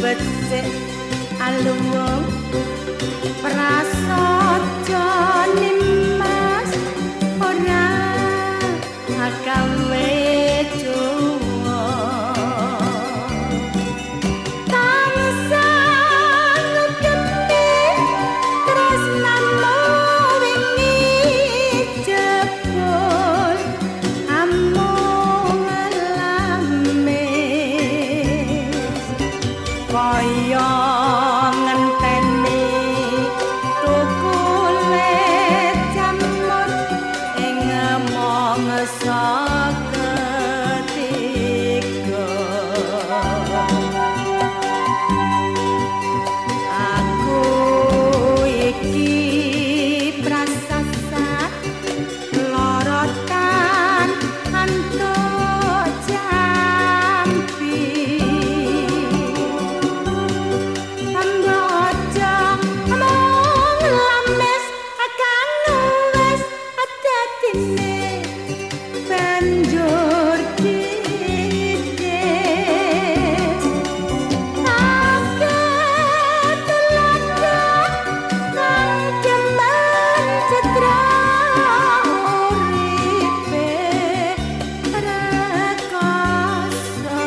becik aluwung prasaja nimas ora gawe jowo tansah ngeketi tresnamu wingi jebul amung lamis kaya ngenteni tukule jamur ing mangsa ketiga aku iki prasasat lorotan antuk jambi ambojo amung lames akan wis adetine banjur didis akeh telaga kang demen cedra uripe rekoso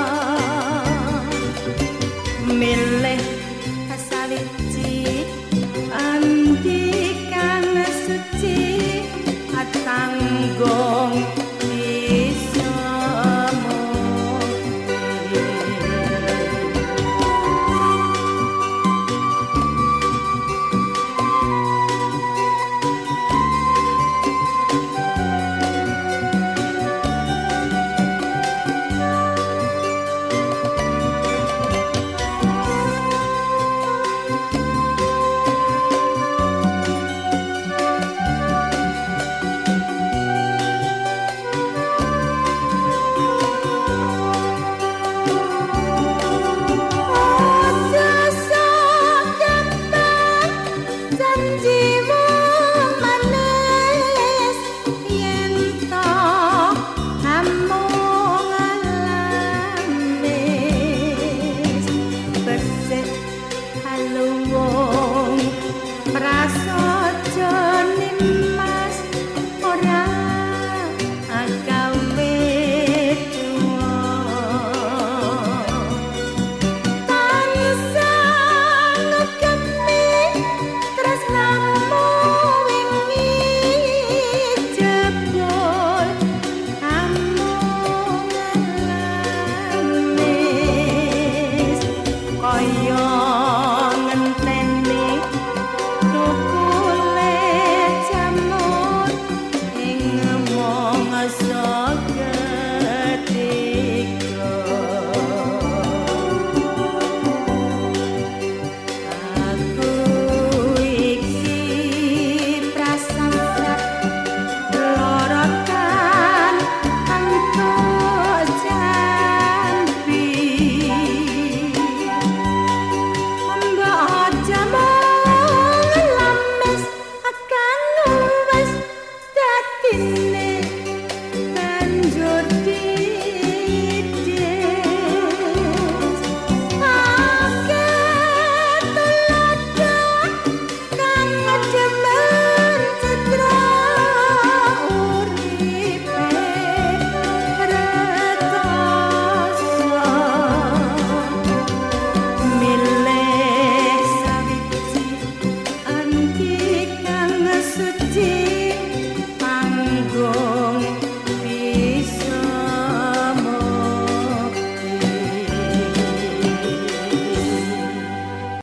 milih sawiji andi kang suci atanggung bisa mukti Praso